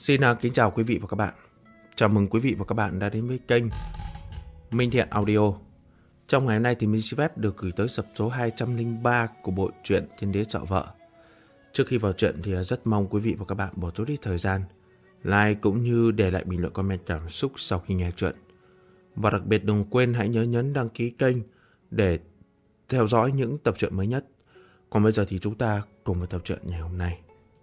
Xin kính chào quý vị và các bạn. Chào mừng quý vị và các bạn đã đến với kênh Minh Thiện Audio. Trong ngày hôm nay thì mình xin phép được gửi tới tập số 203 của bộ truyện Thiên Đế Sợ Vợ. Trước khi vào truyện thì rất mong quý vị và các bạn bỏ chút ít thời gian like cũng như để lại bình luận comment cảm xúc sau khi nghe truyện. Và đặc biệt đừng quên hãy nhớ nhấn đăng ký kênh để theo dõi những tập truyện mới nhất. Còn bây giờ thì chúng ta cùng vào tập truyện ngày hôm nay.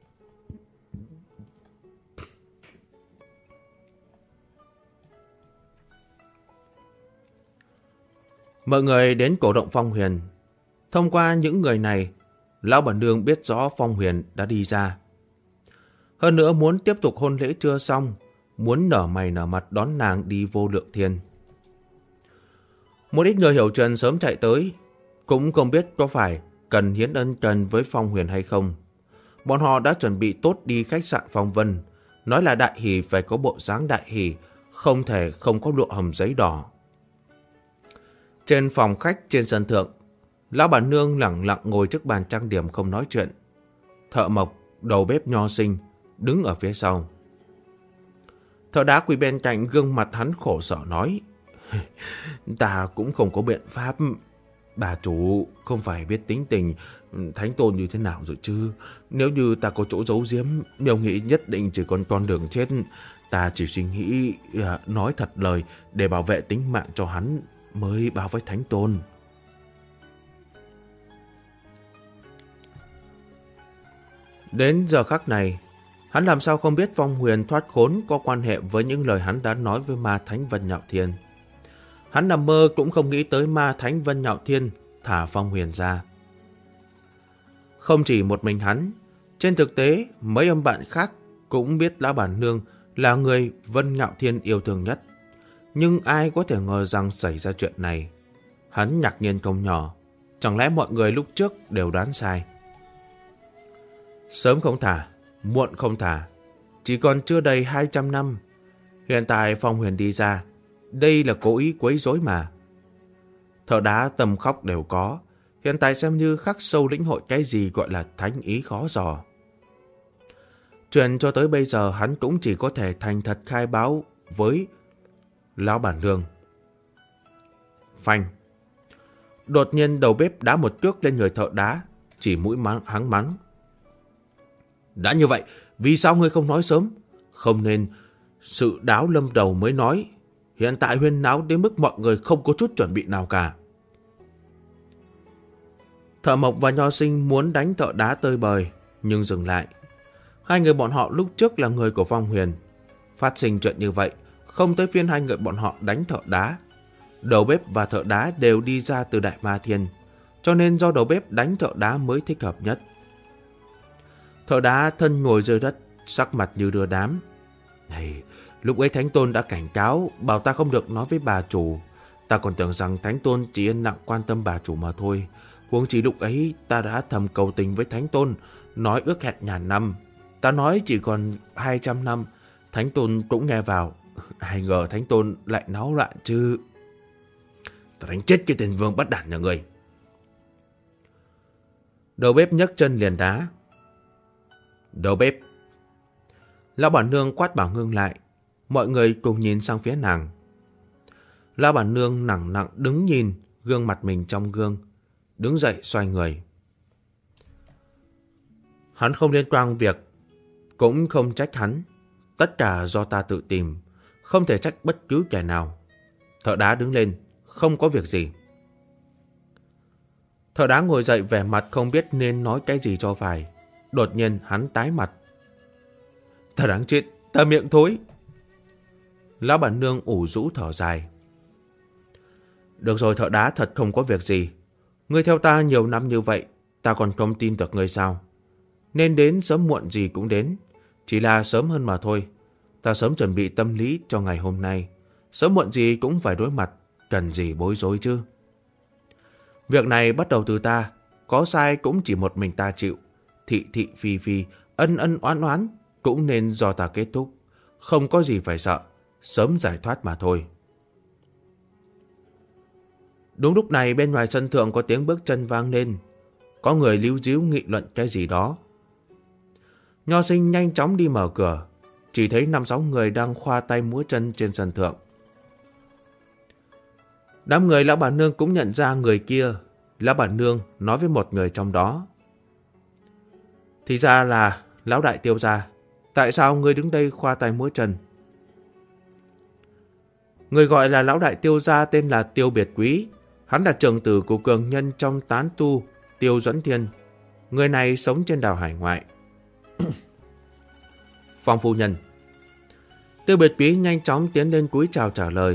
Mọi người đến cổ động Phong Huyền. Thông qua những người này, Lão Bản Nương biết rõ Phong Huyền đã đi ra. Hơn nữa muốn tiếp tục hôn lễ chưa xong, muốn nở mày nở mặt đón nàng đi Vô Lượng Thiên. Một ít người hiểu chuyện sớm chạy tới, cũng không biết có phải cần hiến ân cần với Phong Huyền hay không. Bọn họ đã chuẩn bị tốt đi khách sạn Phong Vân, nói là đại hỷ phải có bộ dáng đại hỷ, không thể không có lụa hồng giấy đỏ. Trên phòng khách trên sân thượng, Lão Bản Nương lẳng lặng ngồi trước bàn trang điểm không nói chuyện. Thợ mộc, đầu bếp Nho Sinh đứng ở phía sau. Thợ đá quỳ bên cạnh, gương mặt hắn khổ sở nói: Ta cũng không có biện pháp. Bà chủ không phải biết tính tình Thánh Tôn như thế nào rồi chứ. Nếu như ta có chỗ giấu giếm, Miêu nghĩ nhất định chỉ còn con đường chết. Ta chỉ suy nghĩ nói thật lời để bảo vệ tính mạng cho hắn mới báo với Thánh Tôn. Đến giờ khắc này, hắn làm sao không biết Phong Huyền thoát khốn có quan hệ với những lời hắn đã nói với Ma Thánh Vân Nhạo Thiên. Hắn nằm mơ cũng không nghĩ tới Ma Thánh Vân Nhạo Thiên thả Phong Huyền ra. Không chỉ một mình hắn, trên thực tế mấy ông bạn khác cũng biết Lão Bản Nương là người Vân Nhạo Thiên yêu thương nhất. Nhưng ai có thể ngờ rằng xảy ra chuyện này. Hắn ngạc nhiên không nhỏ. Chẳng lẽ mọi người lúc trước đều đoán sai? Sớm không thả, muộn không thả, chỉ còn chưa đầy 200 năm. Hiện tại Phong Huyền đi ra, đây là cố ý quấy rối mà. Thợ đá tầm khóc đều có. Hiện tại xem như khắc sâu lĩnh hội cái gì gọi là thánh ý khó dò. Chuyện cho tới bây giờ hắn cũng chỉ có thể thành thật khai báo với Lão Bản Nương. Phanh. Đột nhiên đầu bếp đá một cước lên người thợ đá, chỉ mũi hắn mắng: Đã như vậy, vì sao ngươi không nói sớm? Không nên sự đáo lâm đầu mới nói. Hiện tại huyên náo đến mức mọi người không có chút chuẩn bị nào cả. Thợ mộc và Nho Sinh muốn đánh thợ đá tơi bời, nhưng dừng lại. Hai người bọn họ lúc trước là người của Phong Huyền. Phát sinh chuyện như vậy, không tới phiên hai người bọn họ đánh thợ đá. Đầu bếp và thợ đá đều đi ra từ Đại Ma Thiên, cho nên do đầu bếp đánh thợ đá mới thích hợp nhất. Thợ đá thân ngồi dưới đất, sắc mặt như đưa đám. Này, lúc ấy Thánh Tôn đã cảnh cáo, bảo ta không được nói với bà chủ. Ta còn tưởng rằng Thánh Tôn chỉ yên lặng quan tâm bà chủ mà thôi. Huống chỉ lúc ấy ta đã thầm cầu tình với Thánh Tôn, nói ước hẹn ngàn năm. Ta nói chỉ còn 200 năm, Thánh Tôn cũng nghe vào. Ai ngờ Thánh Tôn lại náo loạn chứ. Ta đánh chết cái tên vương bất đản nhà người. Đầu bếp nhấc chân liền đá. Đầu bếp. Lão Bản Nương quát bảo ngưng lại. Mọi người cùng nhìn sang phía nàng. Lão Bản Nương nặng nặng đứng nhìn gương mặt mình trong gương, đứng dậy xoay người. Hắn không liên quan việc, cũng không trách hắn. Tất cả do ta tự tìm, không thể trách bất cứ kẻ nào. Thợ đá đứng lên, không có việc gì. Thợ đá ngồi dậy vẻ mặt không biết nên nói cái gì cho phải. Đột nhiên hắn tái mặt. Ta đáng chết, ta miệng thối. Lão Bản Nương ủ rũ thở dài. Được rồi, thợ đá thật không có việc gì. Ngươi theo ta nhiều năm như vậy, ta còn không tin được ngươi sao? Nên đến sớm muộn gì cũng đến, chỉ là sớm hơn mà thôi. Ta sớm chuẩn bị tâm lý cho ngày hôm nay, sớm muộn gì cũng phải đối mặt, cần gì bối rối chứ? Việc này bắt đầu từ ta, có sai cũng chỉ một mình ta chịu. Thị thị phi phi, ân ân oán oán cũng nên do ta kết thúc. Không có gì phải sợ, sớm giải thoát mà thôi. Đúng lúc này bên ngoài sân thượng có tiếng bước chân vang lên. Có người líu díu nghị luận cái gì đó. Nho Sinh nhanh chóng đi mở cửa. chỉ thấy 5-6 người đang khoa tay múa chân trên sân thượng. Đám người lão bà nương cũng nhận ra người kia. Lão bà nương nói với một người trong đó: thì ra là lão đại Tiêu gia. Tại sao ngươi đứng đây khoa tay múa chân? Người gọi là lão đại Tiêu gia tên là Tiêu Biệt Quý. Hắn là trưởng tử của cường nhân trong tán tu Tiêu Duẫn Thiên. Người này sống trên đảo hải ngoại. Phong phu nhân. Tiêu Biệt Quý nhanh chóng tiến lên cúi chào trả lời.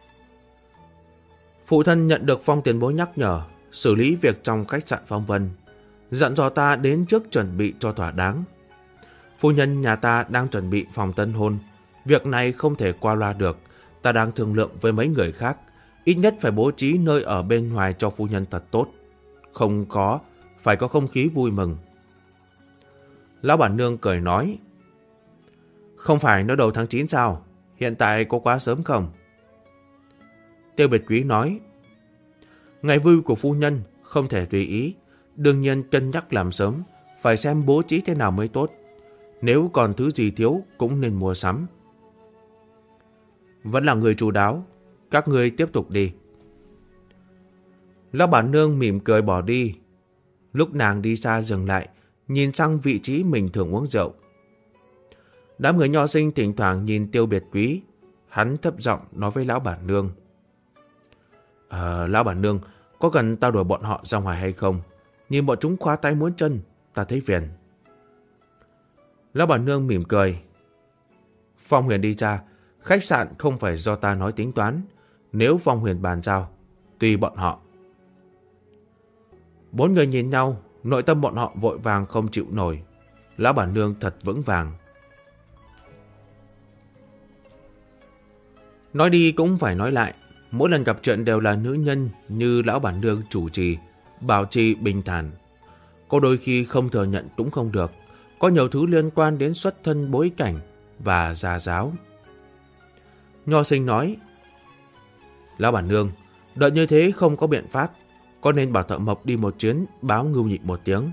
Phụ thân nhận được Phong tiền bối nhắc nhở xử lý việc trong khách sạn Phong Vân, dặn dò ta đến trước chuẩn bị cho thỏa đáng. Phu nhân nhà ta đang chuẩn bị phòng tân hôn, việc này không thể qua loa được. Ta đang thương lượng với mấy người khác, ít nhất phải bố trí nơi ở bên ngoài cho phu nhân thật tốt. Phải có không khí vui mừng. Lão bản nương cười nói: không phải nó đầu tháng 9 sao? Hiện tại có quá sớm không? Tiêu Biệt Quý nói: ngày vui của phu nhân không thể tùy ý, đương nhiên cân nhắc làm sớm, phải xem bố trí thế nào mới tốt. Nếu còn thứ gì thiếu cũng nên mua sắm. Vẫn là người chu đáo, các ngươi tiếp tục đi. Lão bản nương mỉm cười bỏ đi. Lúc nàng đi xa dừng lại, nhìn sang vị trí mình thường uống rượu. Đám người nho sinh thỉnh thoảng nhìn Tiêu Biệt Quý. Hắn thấp giọng nói với lão bản nương: lão bản nương, có cần tao đuổi bọn họ ra ngoài hay không? Nhìn bọn chúng khoa tay múa chân, ta thấy phiền. Lão bản nương mỉm cười: Phong Huyền đi ra, khách sạn không phải do ta nói tính toán. Nếu Phong Huyền bàn giao, tùy bọn họ. 4 người nhìn nhau, nội tâm bọn họ vội vàng không chịu nổi. Lão bản nương thật vững vàng. Nói đi cũng phải nói lại, mỗi lần gặp chuyện đều là nữ nhân như lão bản nương chủ trì, bảo trì bình thản. Có đôi khi không thừa nhận cũng không được, có nhiều thứ liên quan đến xuất thân bối cảnh và gia giáo. Nho sinh nói: lão bản nương, đợi như thế không có biện pháp, có nên bảo thợ mộc đi một chuyến báo Ngưu Nhị một tiếng?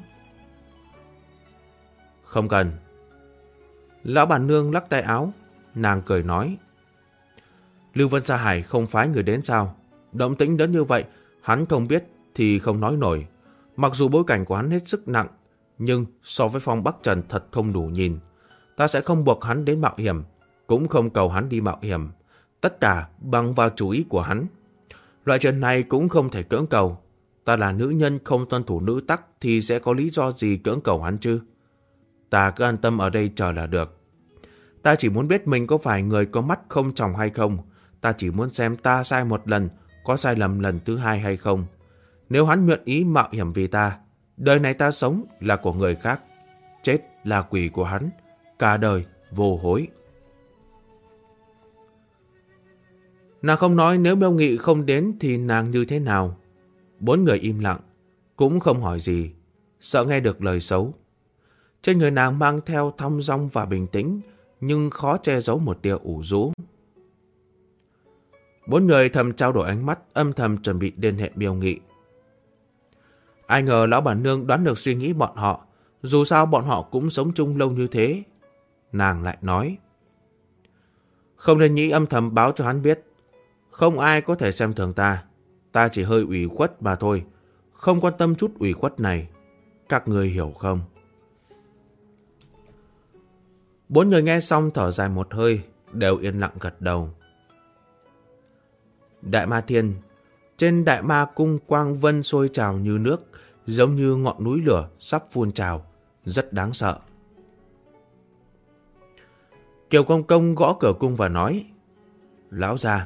Không cần. Lão bản nương lắc tay áo, nàng cười nói: Lưu Vân Sa Hải không phái người đến sao? Động tĩnh lớn như vậy, hắn không biết thì không nói nổi. Mặc dù bối cảnh của hắn hết sức nặng, nhưng so với Phong Bắc Trần thật không đủ nhìn. Ta sẽ không buộc hắn đến mạo hiểm, cũng không cầu hắn đi mạo hiểm. Tất cả bằng vào chủ ý của hắn. Loại chuyện này cũng không thể cưỡng cầu. Ta là nữ nhân không tuân thủ nữ tắc thì sẽ có lý do gì cưỡng cầu hắn chứ? Ta cứ an tâm ở đây chờ là được. Ta chỉ muốn biết mình có phải người có mắt không tròng hay không. Ta chỉ muốn xem ta sai một lần, có sai lầm lần thứ hai hay không. Nếu hắn nguyện ý mạo hiểm vì ta, đời này ta sống là của người khác, chết là quỷ của hắn, cả đời vô hối. Nàng không nói nếu Miêu Nghị không đến thì nàng như thế nào. 4 người im lặng, cũng không hỏi gì, sợ nghe được lời xấu. Trên người nàng mang theo thong dong và bình tĩnh, nhưng khó che giấu một tia ủ rũ. 4 người thầm trao đổi ánh mắt, âm thầm chuẩn bị liên hệ Miêu Nghị. Ai ngờ lão bản nương đoán được suy nghĩ bọn họ, dù sao bọn họ cũng sống chung lâu như thế. Nàng lại nói: không nên nghĩ âm thầm báo cho hắn biết. Không ai có thể xem thường ta. Ta chỉ hơi ủy khuất mà thôi, không quan tâm chút ủy khuất này. Các người hiểu không? 4 người nghe xong thở dài một hơi, đều yên lặng gật đầu. Đại Ma Thiên. Trên Đại Ma Cung quang vân sôi trào như nước, giống như ngọn núi lửa sắp phun trào, rất đáng sợ. Kiều Công Công gõ cửa cung và nói: lão gia.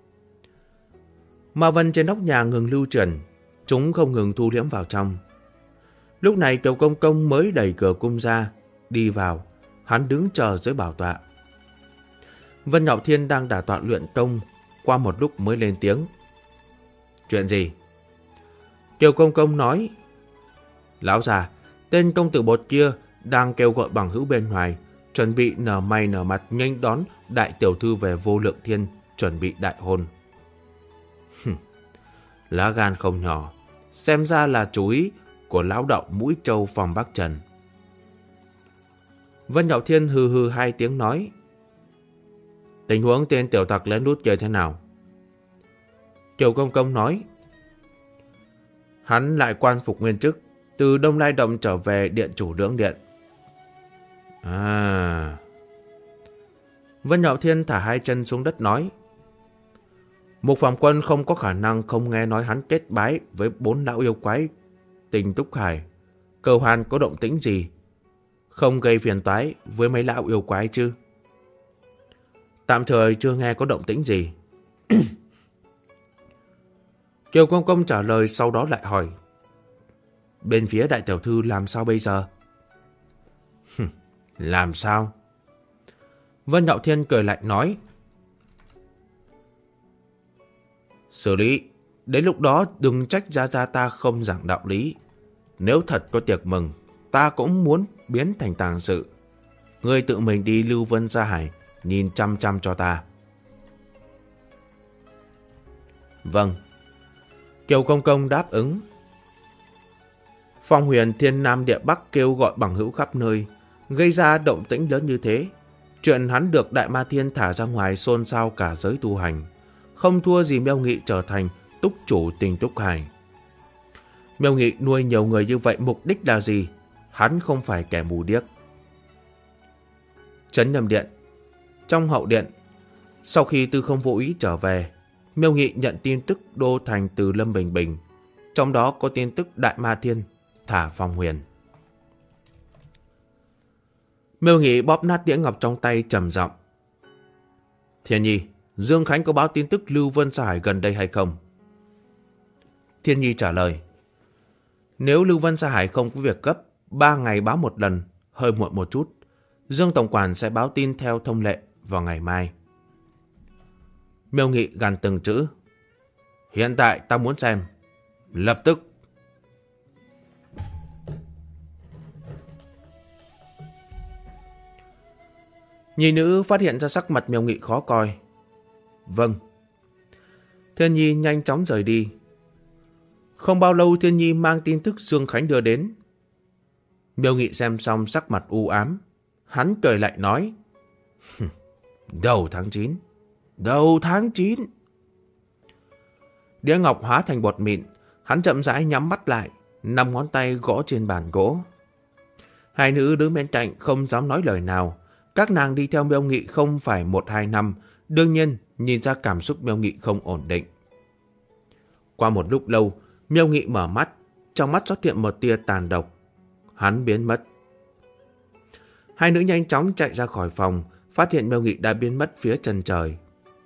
Ma vân trên nóc nhà ngừng lưu chuyển, chúng không ngừng thu liễm vào trong. Lúc này Kiều Công Công mới đẩy cửa cung ra, đi vào. Hắn đứng chờ dưới bảo tọa. Vân Ngạo Thiên đang đả tọa luyện công, qua một lúc mới lên tiếng: chuyện gì? Kiều Công Công nói: lão già, tên công tử bột kia đang kêu gọi bằng hữu bên ngoài, chuẩn bị nở mày nở mặt nhanh đón đại tiểu thư về Vô Lượng Thiên, chuẩn bị đại hôn. Lá gan không nhỏ, xem ra là chú ý của lão đạo mũi trâu Phong Bắc Trần. Vân Nhạo Thiên hừ hừ 2 tiếng nói: Tình huống tên tiểu tặc lén lút kia thế nào? Kiều Công Công nói. Hắn lại quan phục nguyên chức, từ Đông Lai Động trở về điện chủ Lưỡng Điện. À... Vân Hạo Thiên thả hai chân xuống đất nói. Mục Phạm Quân không có khả năng không nghe nói hắn kết bái với 4 lão yêu quái Tình Túc Hải. Cầu Hàn có động tĩnh gì? Không gây phiền toái với mấy lão yêu quái chứ? Tạm thời chưa nghe có động tĩnh gì. Kiều Công Công trả lời, sau đó lại hỏi. Bên phía đại tiểu thư làm sao bây giờ? Làm sao? Vân Hạo Thiên cười lạnh nói. Xử lý. Đến lúc đó đừng trách gia gia ta không giảng đạo lý. Nếu thật có tiệc mừng, ta cũng muốn biến thành tàng sự. Ngươi tự mình đi Lưu Vân Gia Hải, nhìn chăm chăm cho ta. Vâng. Kiều Công Công đáp ứng. Phong huyền Thiên Nam Địa Bắc kêu gọi bằng hữu khắp nơi, gây ra động tĩnh lớn như thế. Chuyện hắn được Đại Ma Thiên thả ra ngoài xôn xao cả giới tu hành, không thua gì Miêu Nghị trở thành túc chủ Tình Túc Hải. Miêu Nghị nuôi nhiều người như vậy mục đích là gì? Hắn không phải kẻ mù điếc. Trấn Nhâm Điện. Trong hậu điện, sau khi Tư Không vô ý trở về, Miêu Nghị nhận tin tức đô thành từ Lâm Bình Bình, trong đó có tin tức Đại Ma Thiên thả Phong huyền. Miêu Nghị bóp nát đĩa ngọc trong tay trầm giọng. Thiên Nhi, Dương Khánh có báo tin tức Lưu Vân Gia Hải gần đây hay không? Thiên Nhi trả lời. Nếu Lưu Vân Gia Hải không có việc gấp, 3 ngày báo một lần, hơi muộn một chút. Dương Tổng Quản sẽ báo tin theo thông lệ vào ngày mai. Miêu Nghị gằn từng chữ. Hiện tại ta muốn xem. Lập tức. Nhi nữ phát hiện ra sắc mặt Miêu Nghị khó coi. Vâng. Thiên Nhi nhanh chóng rời đi. Không bao lâu Thiên Nhi mang tin tức Dương Khánh đưa đến. Miêu Nghị xem xong sắc mặt u ám. Hắn cười lạnh nói. Đầu tháng 9. Đầu tháng 9. Đĩa ngọc hóa thành bột mịn. Hắn chậm rãi nhắm mắt lại, 5 ngón tay gõ trên bàn gỗ. Hai nữ đứng bên cạnh không dám nói lời nào. Các nàng đi theo Miêu Nghị không phải 1-2 năm, đương nhiên nhìn ra cảm xúc Miêu Nghị không ổn định. Qua một lúc lâu, Miêu Nghị mở mắt, trong mắt xuất hiện một tia tàn độc. Hắn biến mất. Hai nữ nhanh chóng chạy ra khỏi phòng, phát hiện Miêu Nghị đã biến mất phía chân trời.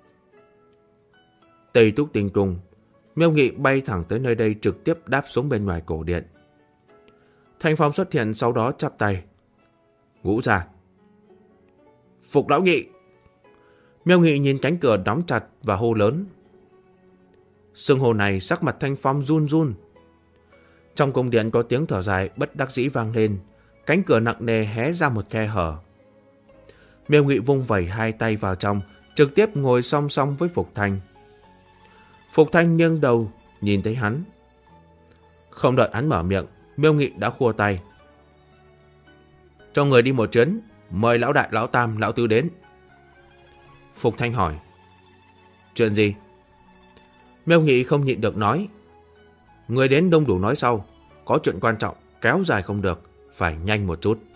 Tây Túc Tinh Cung. Miêu Nghị bay thẳng tới nơi đây, trực tiếp đáp xuống bên ngoài cổ điện. Thanh Phong xuất hiện, sau đó chắp tay. Ngũ ra. Phục lão nhị. Miêu Nghị nhìn cánh cửa đóng chặt và hô lớn. Xưng hô này sắc mặt Thanh Phong run run. Trong cung điện có tiếng thở dài bất đắc dĩ vang lên. Cánh cửa nặng nề hé ra một khe hở. Miêu Nghị vung vẩy hai tay vào trong, trực tiếp ngồi song song với Phục Thanh. Phục Thanh nghiêng đầu nhìn thấy hắn. Không đợi hắn mở miệng, Miêu Nghị đã khua tay. Cho người đi một chuyến, mời lão đại, lão tam, lão tứ đến. Phục Thanh hỏi. Chuyện gì? Miêu Nghị không nhịn được nói. Người đến đông đủ nói sau, có chuyện quan trọng, kéo dài không được, phải nhanh một chút.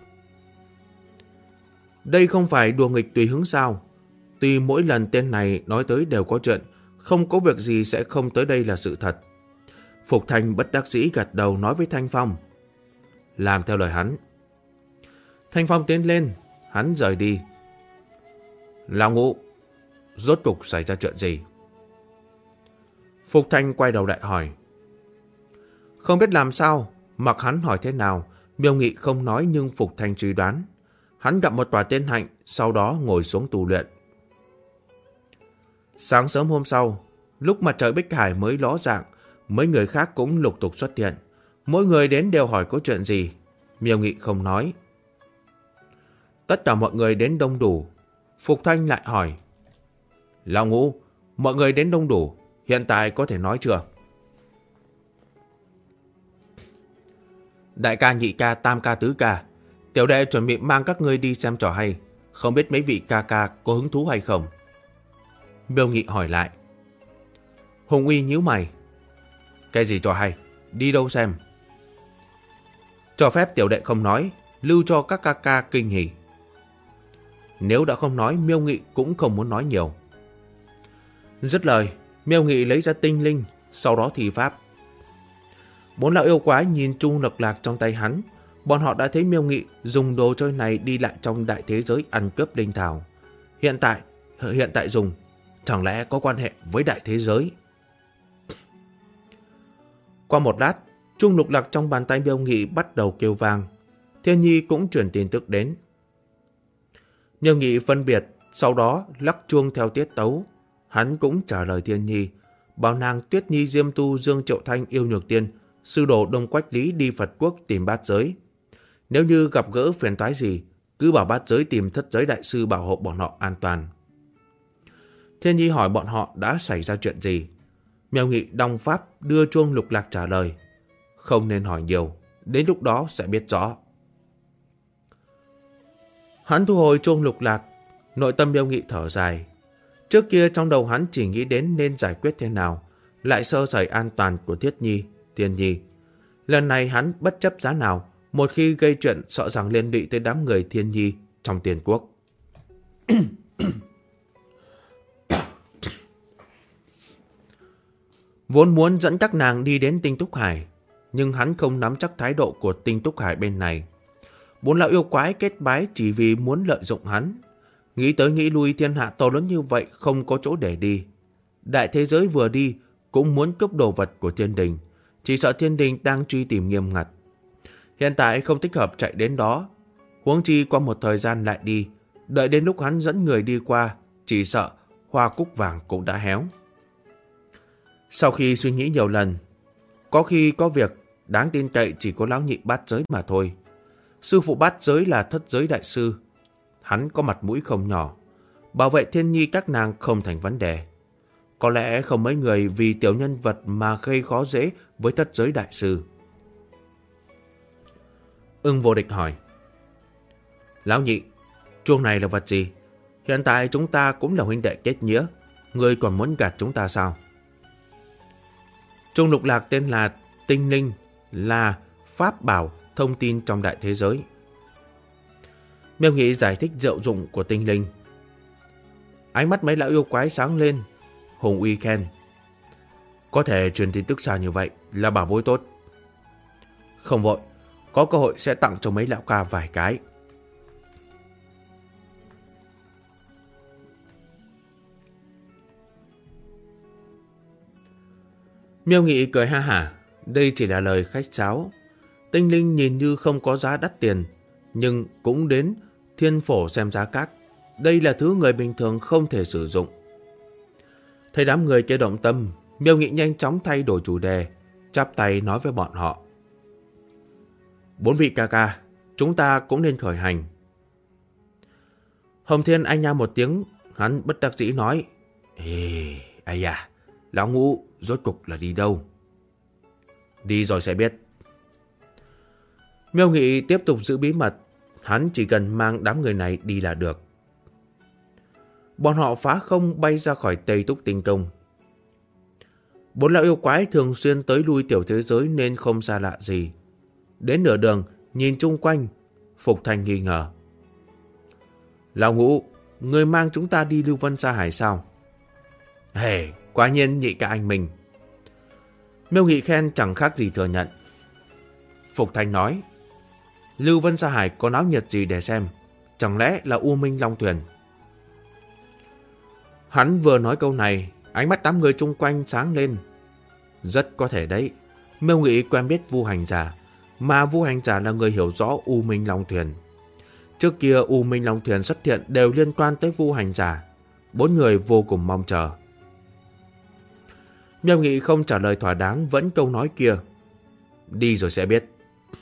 Đây không phải đùa nghịch tùy hứng sao? Tuy mỗi lần tên này nói tới đều có chuyện, không có việc gì sẽ không tới đây là sự thật. Phục Thanh bất đắc dĩ gật đầu nói với Thanh Phong. Làm theo lời hắn. Thanh Phong tiến lên, hắn rời đi. Lão Ngũ, rốt cục xảy ra chuyện gì? Phục Thanh quay đầu lại hỏi. Không biết làm sao, mặc hắn hỏi thế nào, Miêu Nghị không nói nhưng Phục Thanh suy đoán. Hắn gặp một tòa tiên hạnh, sau đó ngồi xuống tu luyện. Sáng sớm hôm sau, lúc mặt trời Bích Hải mới ló dạng, mấy người khác cũng lục tục xuất hiện. Mỗi người đến đều hỏi có chuyện gì. Miêu Nghị không nói. Tất cả mọi người đến đông đủ. Phục Thanh lại hỏi. Lão Ngũ, mọi người đến đông đủ, hiện tại có thể nói chưa? Đại ca, nhị ca, tam ca, tứ ca, tiểu đệ chuẩn bị mang các ngươi đi xem trò hay. Không biết mấy vị ca ca có hứng thú hay không? Miêu Nghị hỏi lại. Hùng Uy nhíu mày. Cái gì cho hay? Đi đâu xem? Cho phép tiểu đệ không nói, lưu cho các ca ca kinh hỉ. Nếu đã không nói, Miêu Nghị cũng không muốn nói nhiều. Dứt lời, Miêu Nghị lấy ra tinh linh, sau đó thi pháp. 4 lão yêu quái nhìn chung lục lạc trong tay hắn. Bọn họ đã thấy Miêu Nghị dùng đồ chơi này đi lại trong đại thế giới ăn cướp linh thảo. Hiện tại dùng, chẳng lẽ có quan hệ với đại thế giới? Qua một lát, chuông lục lạc trong bàn tay Miêu Nghị bắt đầu kêu vang. Thiên Nhi cũng truyền tin tức đến. Miêu Nghị phân biệt, sau đó lắc chuông theo tiết tấu. Hắn cũng trả lời Thiên Nhi, bảo nàng Tuyết Nhi, Diêm Tu, Dương Triệu Thanh, Yêu Nhược Tiên, sư đồ Đông Quách Lý đi Phật Quốc tìm bát giới. Nếu như gặp gỡ phiền toái gì, cứ bảo bát giới tìm thất giới đại sư bảo hộ bọn họ an toàn. Thiên Nhi hỏi bọn họ đã xảy ra chuyện gì. Miêu Nghị đong pháp đưa chuông lục lạc trả lời. Không nên hỏi nhiều, đến lúc đó sẽ biết rõ. Hắn thu hồi chuông lục lạc, nội tâm Miêu Nghị thở dài. Trước kia trong đầu hắn chỉ nghĩ đến nên giải quyết thế nào, lại sơ sẩy an toàn của Thiết Nhi, Thiên Nhi. Lần này hắn bất chấp giá nào, một khi gây chuyện sợ rằng liên lụy tới đám người Thiên Nhi trong Tiền Quốc. Vốn muốn dẫn các nàng đi đến Tinh Túc Hải, nhưng hắn không nắm chắc thái độ của Tinh Túc Hải bên này. 4 lão yêu quái kết bái chỉ vì muốn lợi dụng hắn. Nghĩ tới nghĩ lui, thiên hạ to lớn như vậy không có chỗ để đi. Đại thế giới vừa đi cũng muốn cướp đồ vật của thiên đình, chỉ sợ thiên đình đang truy tìm nghiêm ngặt. Hiện tại không thích hợp chạy đến đó, huống chi qua một thời gian lại đi, đợi đến lúc hắn dẫn người đi qua, chỉ sợ hoa cúc vàng cũng đã héo. Sau khi suy nghĩ nhiều lần, có khi có việc đáng tin cậy chỉ có lão nhị bát giới mà thôi. Sư phụ bát giới là thất giới đại sư, hắn có mặt mũi không nhỏ, bảo vệ Thiên Nhi các nàng không thành vấn đề. Có lẽ không mấy người vì tiểu nhân vật mà gây khó dễ với thất giới đại sư. Ưng Vô Địch hỏi. Lão nhị, chuông này là vật gì? Hiện tại chúng ta cũng là huynh đệ kết nghĩa, ngươi còn muốn gạt chúng ta sao? Chuông lục lạc tên là Tinh Linh, là pháp bảo thông tin trong đại thế giới. Miêu Nghị giải thích diệu dụng của tinh linh. Ánh mắt mấy lão yêu quái sáng lên. Hùng Uy khen. Có thể truyền tin tức xa như vậy là bảo bối tốt. Không vội, có cơ hội sẽ tặng cho mấy lão ca vài cái. Miêu Nghị cười ha hả. Đây chỉ là lời khách sáo. Tinh linh nhìn như không có giá đắt tiền, nhưng cũng đến thiên phổ xem giá các. Đây là thứ người bình thường không thể sử dụng. Thấy đám người kia động tâm, Miêu Nghị nhanh chóng thay đổi chủ đề, chắp tay nói với bọn họ. 4 vị ca ca, chúng ta cũng nên khởi hành. Hồng Thiên anh nha một tiếng, hắn bất đắc dĩ nói. Ê, ai à, lão Ngũ rốt cục là đi đâu? Đi rồi sẽ biết. Miêu Nghị tiếp tục giữ bí mật, hắn chỉ cần mang đám người này đi là được. Bọn họ phá không bay ra khỏi Tây Túc Tinh Công. 4 lão yêu quái thường xuyên tới lui tiểu thế giới nên không xa lạ gì. Đến nửa đường, nhìn chung quanh, Phục Thành nghi ngờ. Lão Ngũ, người mang chúng ta đi Lưu Vân Sa Hải sao? Hề, quả nhiên nhị ca anh mình. Miêu Nghị khen chẳng khác gì thừa nhận. Phục Thành nói. Lưu Vân Sa Hải có náo nhiệt gì để xem? Chẳng lẽ là U Minh Long Thuyền? Hắn vừa nói câu này, ánh mắt đám người chung quanh sáng lên. Rất có thể đấy. Miêu Nghị quen biết Vu Hành Giả, mà Vu Hành Giả là người hiểu rõ U Minh Long Thuyền. Trước kia U Minh Long Thuyền xuất hiện đều liên quan tới Vu Hành Giả. 4 người vô cùng mong chờ. Miêu Nghị không trả lời thỏa đáng vẫn câu nói kia. Đi rồi sẽ biết.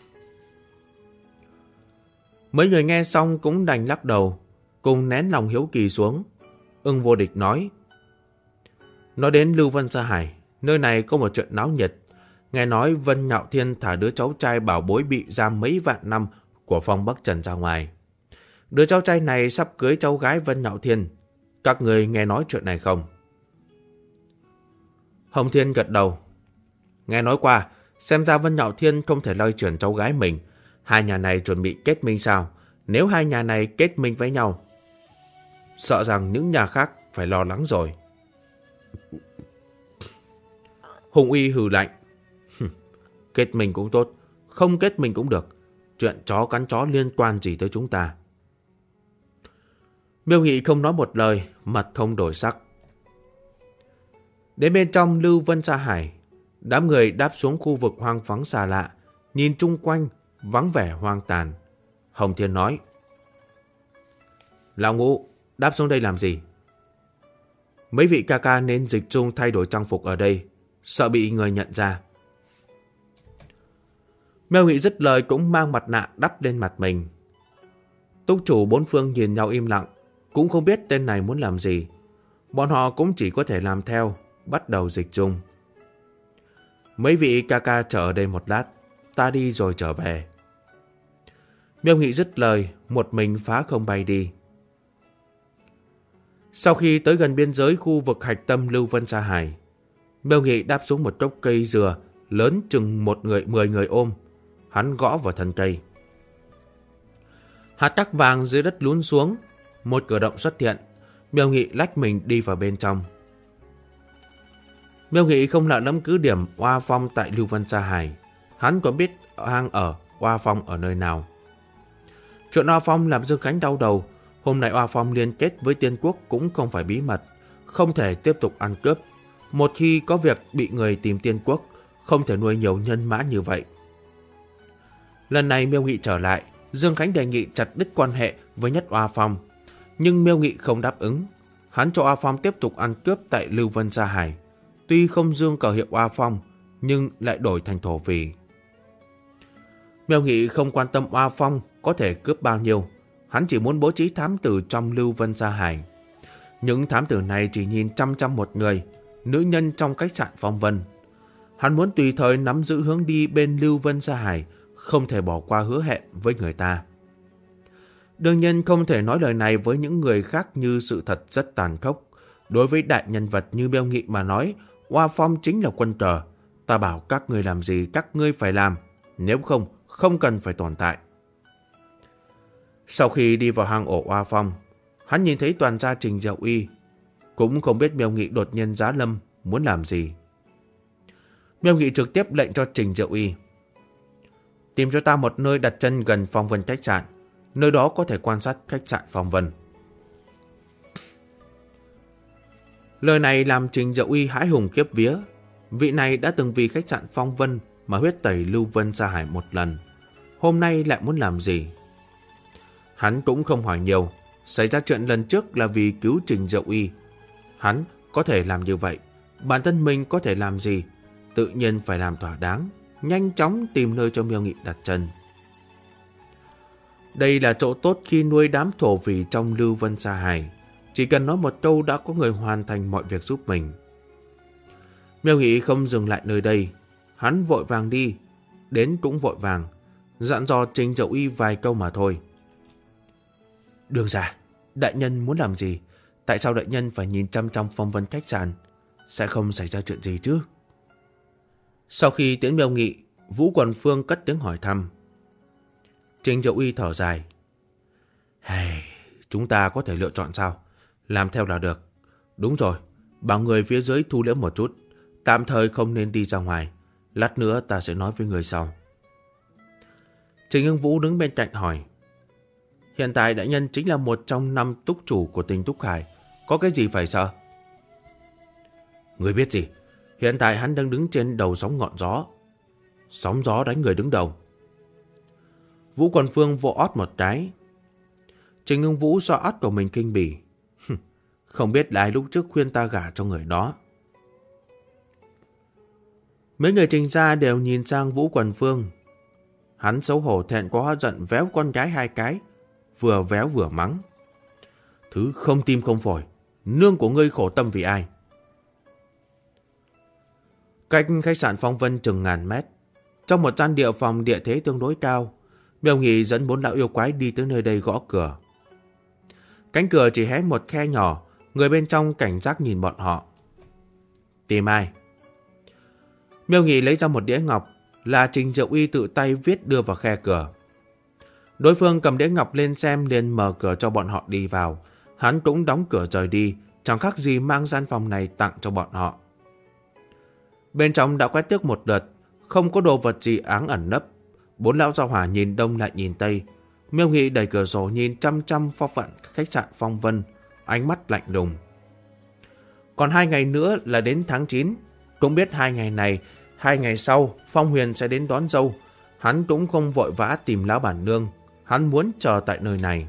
Mấy người nghe xong cũng đành lắc đầu, cùng nén lòng hiếu kỳ xuống. Ưng Vô Địch nói. Nói đến Lưu Vân Sa Hải, nơi này có một chuyện náo nhiệt. Nghe nói Vân Nhạo Thiên thả đứa cháu trai bảo bối bị giam mấy vạn năm của Phong Bắc Trần ra ngoài. Đứa cháu trai này sắp cưới cháu gái Vân Nhạo Thiên. Các người nghe nói chuyện này không? Hồng Thiên gật đầu. Nghe nói qua, xem ra Vân Nhạo Thiên không thể lôi chuyển cháu gái mình. Hai nhà này chuẩn bị kết minh sao? Nếu hai nhà này kết minh với nhau, sợ rằng những nhà khác phải lo lắng rồi. Hùng Uy hừ lạnh. Kết minh cũng tốt, không kết minh cũng được. Chuyện chó cắn chó liên quan gì tới chúng ta? Miêu Nghị không nói một lời, mặt không đổi sắc. Đến bên trong Lưu Vân Sa Hải, đám người đáp xuống khu vực hoang vắng xa lạ, nhìn chung quanh, vắng vẻ hoang tàn. Hồng Thiên nói. Lão Ngũ, đáp xuống đây làm gì? Mấy vị ca ca nên dịch dung thay đổi trang phục ở đây, sợ bị người nhận ra. Miêu Nghị dứt lời cũng mang mặt nạ đắp lên mặt mình. Túc chủ bốn phương nhìn nhau im lặng, cũng không biết tên này muốn làm gì. Bọn họ cũng chỉ có thể làm theo, bắt đầu dịch dung. Mấy vị ca ca chờ ở đây một lát, ta đi rồi trở về. Miêu Nghị dứt lời, một mình phá không bay đi. Sau khi tới gần biên giới khu vực hạch tâm Lưu Vân Sa Hải, Miêu Nghị đáp xuống một gốc cây dừa lớn chừng 10 người ôm. Hắn gõ vào thân cây. Hạt cát vàng dưới đất lún xuống, một cửa động xuất hiện. Miêu Nghị lách mình đi vào bên trong. Miêu Nghị không lạ lẫm cứ điểm Oa Phong tại Lưu Vân Sa Hải. Hắn có biết hang ở Oa Phong ở nơi nào. Chuyện Oa Phong làm Dương Khánh đau đầu. Hôm nay Oa Phong liên kết với Tiên Quốc cũng không phải bí mật, không thể tiếp tục ăn cướp. Một khi có việc bị người tìm Tiên Quốc, không thể nuôi nhiều nhân mã như vậy. Lần này Miêu Nghị trở lại, Dương Khánh đề nghị chặt đứt quan hệ với Nhất Oa Phong, nhưng Miêu Nghị không đáp ứng. Hắn cho Oa Phong tiếp tục ăn cướp tại Lưu Vân Sa Hải, tuy không dương cờ hiệu Oa Phong, nhưng lại đổi thành thổ phỉ. Miêu Nghị không quan tâm Oa Phong có thể cướp bao nhiêu, hắn chỉ muốn bố trí thám tử trong Lưu Vân Sa Hải. Những thám tử này chỉ nhìn chăm chăm một người, nữ nhân trong khách sạn Phong Vân. Hắn muốn tùy thời nắm giữ hướng đi bên Lưu Vân Sa Hải, không thể bỏ qua hứa hẹn với người ta. Đương nhiên không thể nói lời này với những người khác như sự thật rất tàn khốc. Đối với đại nhân vật như Miêu Nghị mà nói, Oa Phong chính là quân cờ. Ta bảo các ngươi làm gì các ngươi phải làm, nếu không, không cần phải tồn tại. Sau khi đi vào hang ổ Oa Phong, hắn nhìn thấy toàn gia Trình Diệu Uy. Cũng không biết Miêu Nghị đột nhiên giá lâm muốn làm gì. Miêu Nghị trực tiếp lệnh cho Trình Diệu Uy. Tìm cho ta một nơi đặt chân gần Phong Vân khách sạn, nơi đó có thể quan sát khách sạn Phong Vân. Lời này làm Trình Diệu Uy hãi hùng khiếp vía. Vị này đã từng vì khách sạn Phong Vân mà huyết tẩy Lưu Vân Sa Hải một lần. Hôm nay lại muốn làm gì? Hắn cũng không hỏi nhiều. Xảy ra chuyện lần trước là vì cứu Trình Diệu Uy. Hắn có thể làm như vậy. Bản thân mình có thể làm gì? Tự nhiên phải làm thỏa đáng. Nhanh chóng tìm nơi cho Miêu Nghị đặt chân. Đây là chỗ tốt khi nuôi đám thổ phỉ trong Lưu Vân Sa Hải. Chỉ cần nói một câu đã có người hoàn thành mọi việc giúp mình. Miêu Nghị không dừng lại nơi đây. Hắn vội vàng đi. Đến cũng vội vàng. Dặn dò Trình Diệu Uy vài câu mà thôi. Đường ra, đại nhân muốn làm gì? Tại sao đại nhân phải nhìn chăm chăm Phong Vân khách sạn? Sẽ không xảy ra chuyện gì chứ? Sau khi tiễn Miêu Nghị, Vũ Quần Phương cất tiếng hỏi thăm. Trình Diệu Uy thở dài. Chúng ta có thể lựa chọn sao? Làm theo là được. Đúng rồi, bảo người phía dưới thu liễm một chút. Tạm thời không nên đi ra ngoài. Lát nữa ta sẽ nói với người sau. Trình Hưng Vũ đứng bên cạnh hỏi. Hiện tại đại nhân chính là một trong 5 túc chủ của tỉnh Túc Hải. Có cái gì phải sợ? Người biết gì? Hiện tại hắn đang đứng trên đầu sóng ngọn gió. Sóng gió đánh người đứng đầu. Vũ Quần Phương vỗ ót một cái. Trình Hưng Vũ xoa ót của mình kinh bỉ. Không biết là ai lúc trước khuyên ta gả cho người đó. Mấy người Trình gia đều nhìn sang Vũ Quần Phương. Hắn xấu hổ thẹn quá giận véo con gái 2 cái. Vừa véo vừa mắng. Thứ không tim không phổi. Nương của ngươi khổ tâm vì ai? Cách khách sạn Phong Vân chừng ngàn mét. Trong một gian địa phòng địa thế tương đối cao, Miêu Nghị dẫn 4 lão yêu quái đi tới nơi đây gõ cửa. Cánh cửa chỉ hé một khe nhỏ. Người bên trong cảnh giác nhìn bọn họ. Tìm ai? Miêu Nghị lấy ra một đĩa ngọc, là Trình Diệu Uy tự tay viết đưa vào khe cửa. Đối phương cầm đĩa ngọc lên xem liền mở cửa cho bọn họ đi vào. Hắn cũng đóng cửa rời đi, chẳng khác gì mang gian phòng này tặng cho bọn họ. Bên trong đã quét tước một đợt, không có đồ vật gì áng ẩn nấp. Bốn lão gia hỏa nhìn đông lại nhìn tây. Miêu Nghị đẩy cửa sổ nhìn chăm chăm pho phận khách sạn Phong Vân, ánh mắt lạnh lùng. Còn 2 ngày nữa là đến tháng 9. Cũng biết 2 ngày này, 2 ngày sau Phong Huyền sẽ đến đón dâu. Hắn cũng không vội vã tìm lão bản nương. Hắn muốn chờ tại nơi này.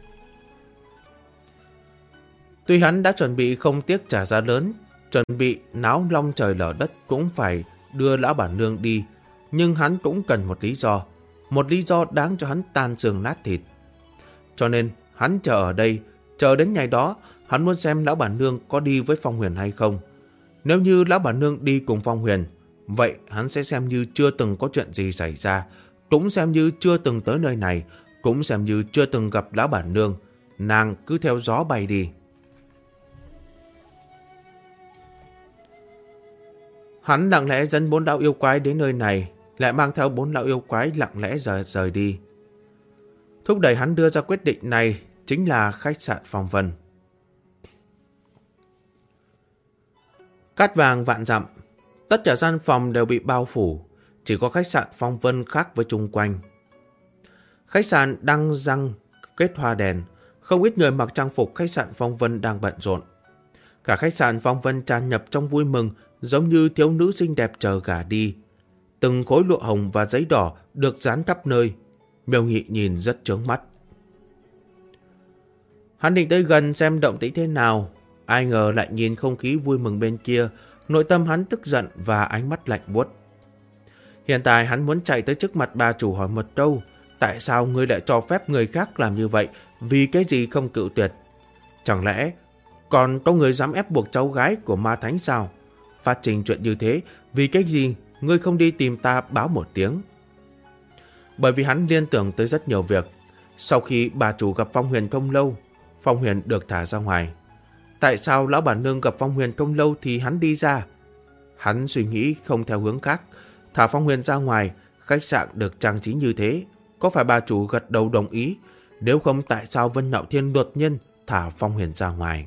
Tuy hắn đã chuẩn bị không tiếc trả giá lớn, chuẩn bị náo long trời lở đất cũng phải đưa lão bản nương đi, nhưng hắn cũng cần một lý do đáng cho hắn tan xương nát thịt. Cho nên hắn chờ ở đây, chờ đến ngày đó, hắn muốn xem lão bản nương có đi với Phong Huyền hay không. Nếu như lão bản nương đi cùng Phong Huyền, vậy hắn sẽ xem như chưa từng có chuyện gì xảy ra, cũng xem như chưa từng tới nơi này, cũng xem như chưa từng gặp lão bản nương. Nàng cứ theo gió bay đi. Hắn lặng lẽ dẫn 4 lão yêu quái đến nơi này, lại mang theo 4 lão yêu quái lặng lẽ rời đi. Thúc đẩy hắn đưa ra quyết định này chính là khách sạn Phong Vân. Cát vàng vạn dặm, tất cả gian phòng đều bị bao phủ, chỉ có khách sạn Phong Vân khác với chung quanh. Khách sạn đang răng kết hoa đèn, không ít người mặc trang phục khách sạn Phong Vân đang bận rộn. Cả khách sạn Phong Vân tràn nhập trong vui mừng, giống như thiếu nữ xinh đẹp chờ gả đi. Từng khối lụa hồng và giấy đỏ được dán khắp nơi. Miêu Nghị nhìn rất chướng mắt. Hắn định tới gần xem động tĩnh thế nào, ai ngờ lại nhìn không khí vui mừng bên kia, nội tâm hắn tức giận và ánh mắt lạnh buốt. Hiện tại hắn muốn chạy tới trước mặt bà chủ hỏi một câu, tại sao ngươi lại cho phép người khác làm như vậy, vì cái gì không cự tuyệt? Chẳng lẽ còn có người dám ép buộc cháu gái của ma thánh sao? Phát trình chuyện như thế, vì cái gì ngươi không đi tìm ta báo một tiếng? Bởi vì hắn liên tưởng tới rất nhiều việc. Sau khi bà chủ gặp Phong Huyền không lâu, Phong Huyền được thả ra ngoài. Tại sao lão bản nương gặp Phong Huyền không lâu thì hắn đi ra? Hắn suy nghĩ không theo hướng khác, thả Phong Huyền ra ngoài, khách sạn được trang trí như thế, có phải bà chủ gật đầu đồng ý? Nếu không tại sao Vân Nạo Thiên đột nhiên thả Phong Huyền ra ngoài?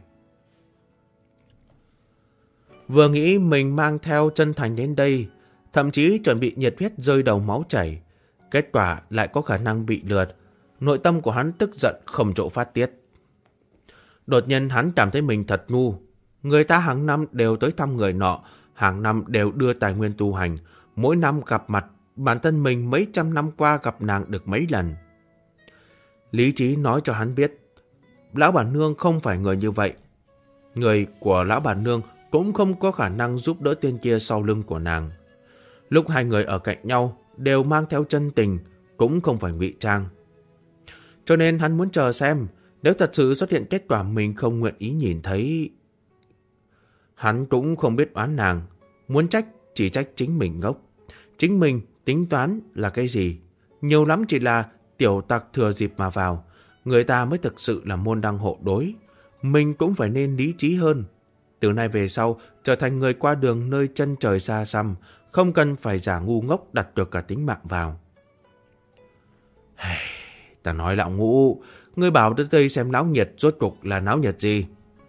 Vừa nghĩ mình mang theo chân thành đến đây, thậm chí chuẩn bị nhiệt huyết rơi đầu máu chảy, kết quả lại có khả năng bị lừa. Nội tâm của hắn tức giận không chỗ phát tiết. Đột nhiên hắn cảm thấy mình thật ngu. Người ta hàng năm đều tới thăm người nọ, hàng năm đều đưa tài nguyên tu hành, mỗi năm gặp mặt, bản thân mình mấy trăm năm qua gặp nàng được mấy lần. Lý trí nói cho hắn biết, lão bản nương không phải người như vậy. Người của lão bản nương cũng không có khả năng giúp đỡ tên kia sau lưng của nàng. Lúc hai người ở cạnh nhau đều mang theo chân tình, cũng không phải ngụy trang. Cho nên hắn muốn chờ xem, nếu thật sự xuất hiện kết quả mình không nguyện ý nhìn thấy. Hắn cũng không biết oán nàng, muốn trách chỉ trách chính mình ngốc. Chính mình tính toán là cái gì? Nhiều lắm chỉ là tiểu tặc thừa dịp mà vào, người ta mới thực sự là môn đăng hộ đối. Mình cũng phải nên lý trí hơn. Từ nay về sau, trở thành người qua đường nơi chân trời xa xăm, không cần phải giả ngu ngốc đặt được cả tính mạng vào. Ta nói lão Ngũ, ngươi bảo tới đây xem náo nhiệt rốt cục là náo nhiệt gì?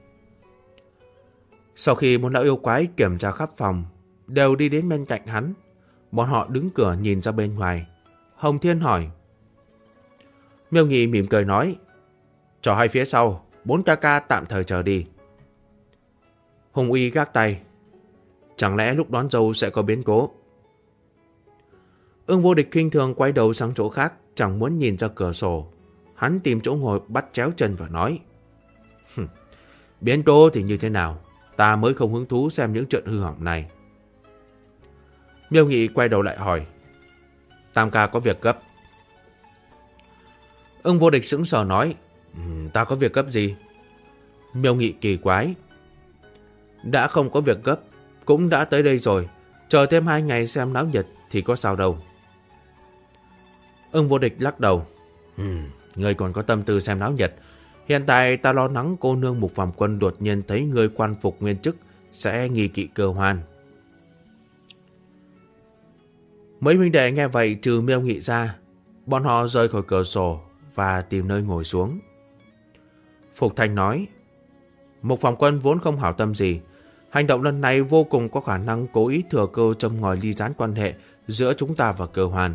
Sau khi một lão yêu quái kiểm tra khắp phòng, đều đi đến bên cạnh hắn. Bọn họ đứng cửa nhìn ra bên ngoài. Hồng Thiên hỏi. Miêu Nghị mỉm cười nói, trò hay phía sau, 4 ca tạm thời chờ đi. Hùng Uy gác tay, chẳng lẽ lúc đón dâu sẽ có biến cố? Ưng Vô Địch khinh thường quay đầu sang chỗ khác, chẳng muốn nhìn ra cửa sổ. Hắn tìm chỗ ngồi bắt chéo chân và nói, biến cố thì như thế nào? Ta mới không hứng thú xem những chuyện hư hỏng này. Miêu Nghị quay đầu lại hỏi, Tam ca có việc gấp. Ưng Vô Địch sững sờ nói, ta có việc gấp gì? Miêu Nghị kỳ quái, đã không có việc gấp, cũng đã tới đây rồi, chờ thêm 2 ngày xem náo nhiệt thì có sao đâu. Ưng Vô Địch lắc đầu, ngươi còn có tâm tư xem náo nhiệt. Hiện tại ta lo lắng cô nương Mục Phàm Quân đột nhiên thấy ngươi quan phục nguyên chức sẽ nghi kỵ cơ hoan. Mấy huynh đệ nghe vậy trừ Miêu Nghị ra, bọn họ rời khỏi cửa sổ và tìm nơi ngồi xuống. Phục Thanh nói, Mục Phạm Quân vốn không hảo tâm gì. Hành động lần này vô cùng có khả năng cố ý thừa cơ châm ngòi ly gián quan hệ giữa chúng ta và Cơ Hoàn.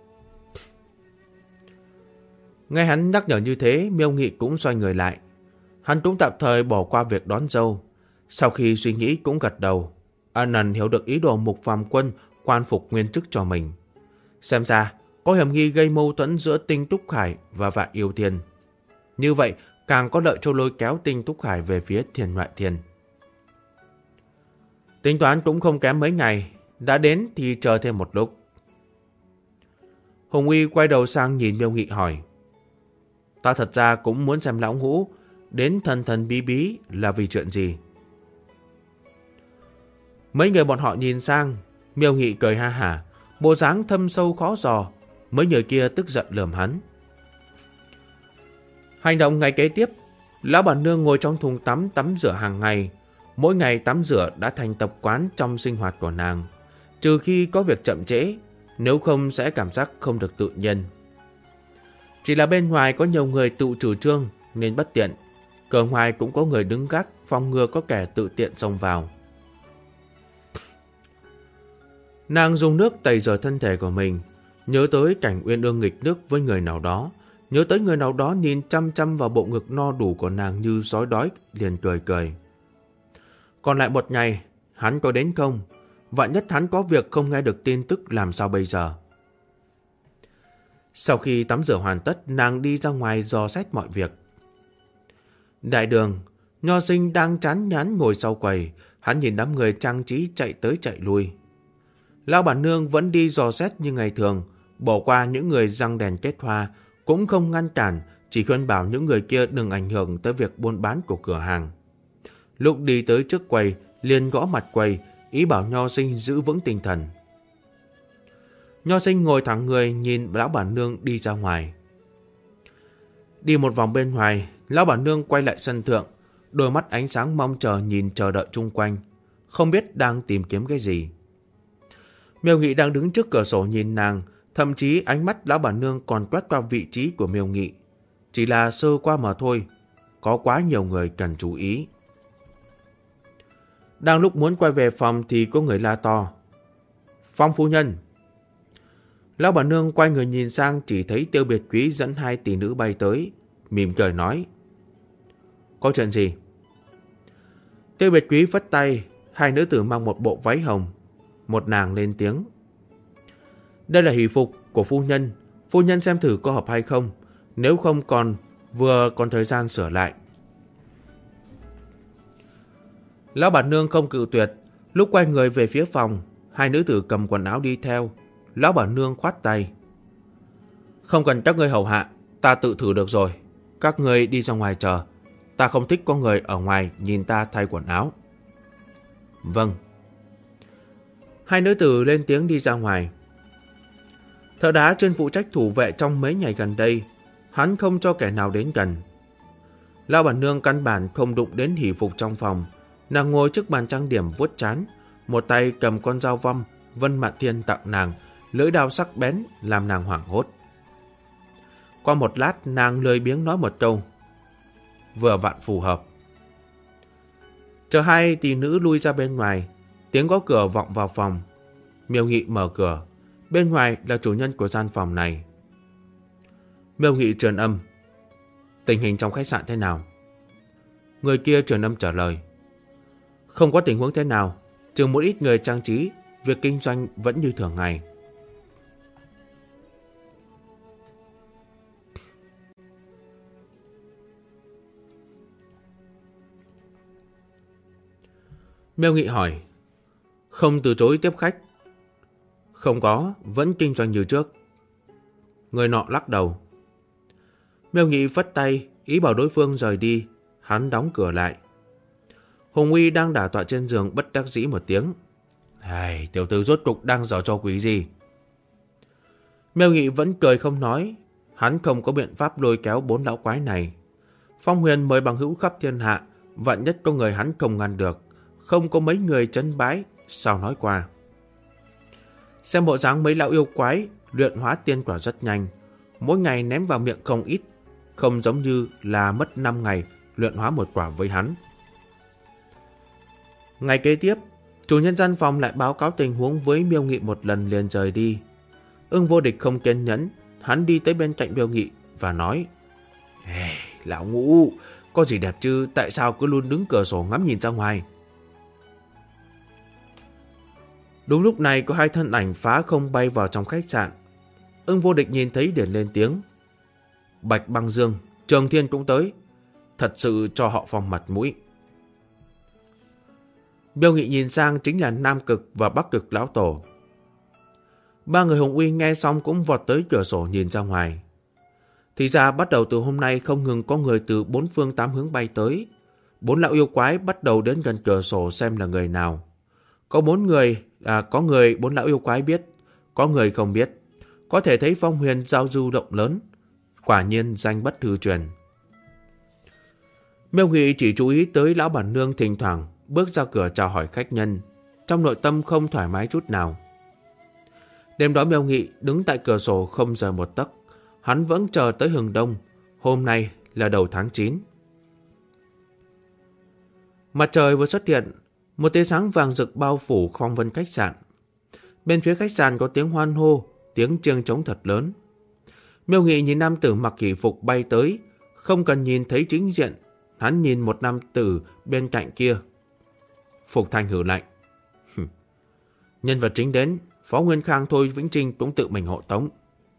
Nghe hắn nhắc nhở như thế, Miêu Nghị cũng xoay người lại. Hắn cũng tạm thời bỏ qua việc đón dâu. Sau khi suy nghĩ cũng gật đầu, ẩn ẩn hiểu được ý đồ Mục Phạm Quân quan phục nguyên chức cho mình. Xem ra có hiểm nghi gây mâu thuẫn giữa Tinh Túc Khải và Vạn Yêu Thiên. Như vậy càng có lợi cho lôi kéo Tinh Túc Khải về phía Thiên Ngoại Thiên. Tính toán cũng không kém mấy ngày, đã đến thì chờ thêm một lúc. Hùng Uy quay đầu sang nhìn Miêu Nghị hỏi, ta thật ra cũng muốn xem lão ngũ đến thần thần bí bí là vì chuyện gì. Mấy người bọn họ nhìn sang, Miêu Nghị cười ha hả, bộ dáng thâm sâu khó dò. Mấy người kia tức giận lườm hắn. Hành động ngày kế tiếp, lão bản nương ngồi trong thùng tắm rửa hàng ngày. Mỗi ngày tắm rửa đã thành tập quán trong sinh hoạt của nàng, trừ khi có việc chậm trễ, nếu không sẽ cảm giác không được tự nhiên. Chỉ là bên ngoài có nhiều người tự chủ trương nên bất tiện, cửa ngoài cũng có người đứng gác phòng ngừa có kẻ tự tiện xông vào. Nàng dùng nước tẩy rửa thân thể của mình, nhớ tới cảnh uyên ương nghịch nước với người nào đó, nhớ tới người nào đó nhìn chăm chăm vào bộ ngực no đủ của nàng như sói đói, liền cười cười. Còn lại một ngày, hắn có đến không? Vạn nhất hắn có việc không nghe được tin tức làm sao bây giờ? Sau khi tắm rửa hoàn tất, nàng đi ra ngoài dò xét mọi việc. Đại đường, Nho Sinh đang chán ngán ngồi sau quầy, hắn nhìn đám người trang trí chạy tới chạy lui. Lão bản nương vẫn đi dò xét như ngày thường, bỏ qua những người răng đèn kết hoa, cũng không ngăn cản, chỉ khuyên bảo những người kia đừng ảnh hưởng tới việc buôn bán của cửa hàng. Lúc đi tới trước quầy, liền gõ mặt quầy, ý bảo Nho Sinh giữ vững tinh thần. Nho Sinh ngồi thẳng người nhìn lão bản nương đi ra ngoài. Đi một vòng bên ngoài, lão bản nương quay lại sân thượng, đôi mắt ánh sáng mong chờ nhìn chờ đợi chung quanh, không biết đang tìm kiếm cái gì. Miêu Nghị đang đứng trước cửa sổ nhìn nàng, thậm chí ánh mắt lão bản nương còn quét qua vị trí của Miêu Nghị. Chỉ là sơ qua mà thôi, có quá nhiều người cần chú ý. Đang lúc muốn quay về phòng thì có người la to, Phong phu nhân. Lão bản nương quay người nhìn sang, chỉ thấy Tiêu Biệt Quý dẫn hai tỷ nữ bay tới, mỉm cười nói, có chuyện gì? Tiêu Biệt Quý vất tay, hai nữ tử mang một bộ váy hồng. Một nàng lên tiếng, đây là hỷ phục của phu nhân xem thử có hợp hay không, nếu không còn thời gian sửa lại. Lão bản nương không cự tuyệt, lúc quay người về phía phòng, hai nữ tử cầm quần áo đi theo. Lão bản nương khoát tay, không cần các ngươi hầu hạ, ta tự thử được rồi, các ngươi đi ra ngoài chờ, ta không thích có người ở ngoài nhìn ta thay quần áo. Vâng. Hai nữ tử lên tiếng đi ra ngoài. Thợ đá chuyên phụ trách thủ vệ trong mấy ngày gần đây, hắn không cho kẻ nào đến gần. Lão bản nương căn bản không đụng đến hỷ phục trong phòng, nàng ngồi trước bàn trang điểm vuốt trán, một tay cầm con dao văm Vân Mạn Thiên tặng nàng, lưỡi dao sắc bén làm nàng hoảng hốt. Qua một lát nàng lười biếng nói một câu, vừa vặn phù hợp. Chờ hai tỷ nữ lui ra bên ngoài, tiếng gõ cửa vọng vào phòng. Miêu Nghị mở cửa, bên ngoài là chủ nhân của gian phòng này. Miêu Nghị truyền âm, tình hình trong khách sạn thế nào? Người kia truyền âm trả lời, không có tình huống thế nào, trừ một ít người trang trí, việc kinh doanh vẫn như thường ngày. Miêu Nghị hỏi, không từ chối tiếp khách? Không có, vẫn kinh doanh như trước. Người nọ lắc đầu. Miêu Nghị phất tay, ý bảo đối phương rời đi, hắn đóng cửa lại. Hùng Uy đang đả tọa trên giường bất đắc dĩ một tiếng. Tiểu tử rốt cục đang giở trò quỷ gì? Miêu Nghị vẫn cười không nói, hắn không có biện pháp lôi kéo bốn lão quái này. Phong Huyền mời bằng hữu khắp thiên hạ, vạn nhất có người hắn không ngăn được, không có mấy người chấn bái, sao nói qua. Xem bộ dáng mấy lão yêu quái luyện hóa tiên quả rất nhanh, mỗi ngày ném vào miệng không ít, không giống như là mất 5 ngày luyện hóa một quả với hắn. Ngày kế tiếp, chủ nhân gian phòng lại báo cáo tình huống với Miêu Nghị một lần liền rời đi. Ưng Vô Địch không kiên nhẫn, hắn đi tới bên cạnh Miêu Nghị và nói: "Hey, lão Ngũ, có gì đẹp chứ, tại sao cứ luôn đứng cửa sổ ngắm nhìn ra ngoài?" Đúng lúc này có hai thân ảnh phá không bay vào trong khách sạn. Ưng Vô Địch nhìn thấy liền lên tiếng: "Bạch Băng Dương, Trường Thiên cũng tới, thật sự cho họ Phong mặt mũi." Miêu Nghị nhìn sang chính là Nam Cực và Bắc Cực lão tổ. Ba người Hồng Uy nghe xong cũng vọt tới cửa sổ nhìn ra ngoài. Thì ra bắt đầu từ hôm nay không ngừng có người từ 4 phương 8 hướng bay tới. 4 lão yêu quái bắt đầu đến gần cửa sổ xem là người nào. Có 4 lão yêu quái biết, có người không biết. Có thể thấy Phong Huyền giao du rộng lớn, quả nhiên danh bất hư truyền. Miêu Nghị chỉ chú ý tới lão bản nương thỉnh thoảng bước ra cửa chào hỏi khách nhân, trong nội tâm không thoải mái chút nào. Đêm đó Miêu Nghị đứng tại cửa sổ không rời một tấc, hắn vẫn chờ tới hừng đông. Hôm nay là đầu tháng 9. Mặt trời vừa xuất hiện, một tia sáng vàng rực bao phủ phong vân khách sạn. Bên phía khách sạn có tiếng hoan hô, tiếng chiêng trống thật lớn. Miêu Nghị nhìn nam tử mặc kỷ phục bay tới, không cần nhìn thấy chính diện, hắn nhìn một nam tử bên cạnh kia. Phục Thành hừ lạnh: "Nhân vật chính đến, Phó Nguyên Khang Thôi Vĩnh Trinh cũng tự mình hộ tống."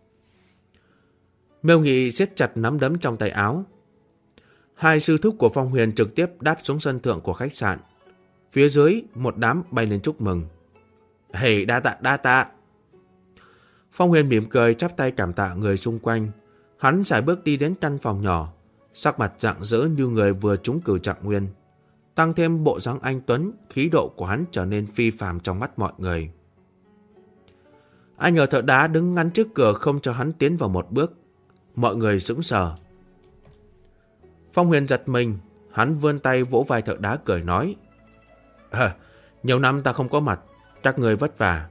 Miêu Nghị siết chặt nắm đấm trong tay áo. Hai sư thúc của Phong Huyền trực tiếp đáp xuống sân thượng của khách sạn. Phía dưới một đám bay lên chúc mừng. "Hề, đa tạ, đa tạ." Phong Huyền mỉm cười chắp tay cảm tạ người xung quanh. Hắn sải bước đi đến căn phòng nhỏ, sắc mặt rạng rỡ như người vừa trúng cử trạng nguyên. Tăng thêm bộ dáng anh tuấn, khí độ của hắn trở nên phi phàm trong mắt mọi người. Ai ngờ thợ đá đứng ngăn trước cửa không cho hắn tiến vào một bước. Mọi người sững sờ. Phong Huyền giật mình, hắn vươn tay vỗ vai thợ đá cười nói: "Nhiều năm ta không có mặt, các người vất vả."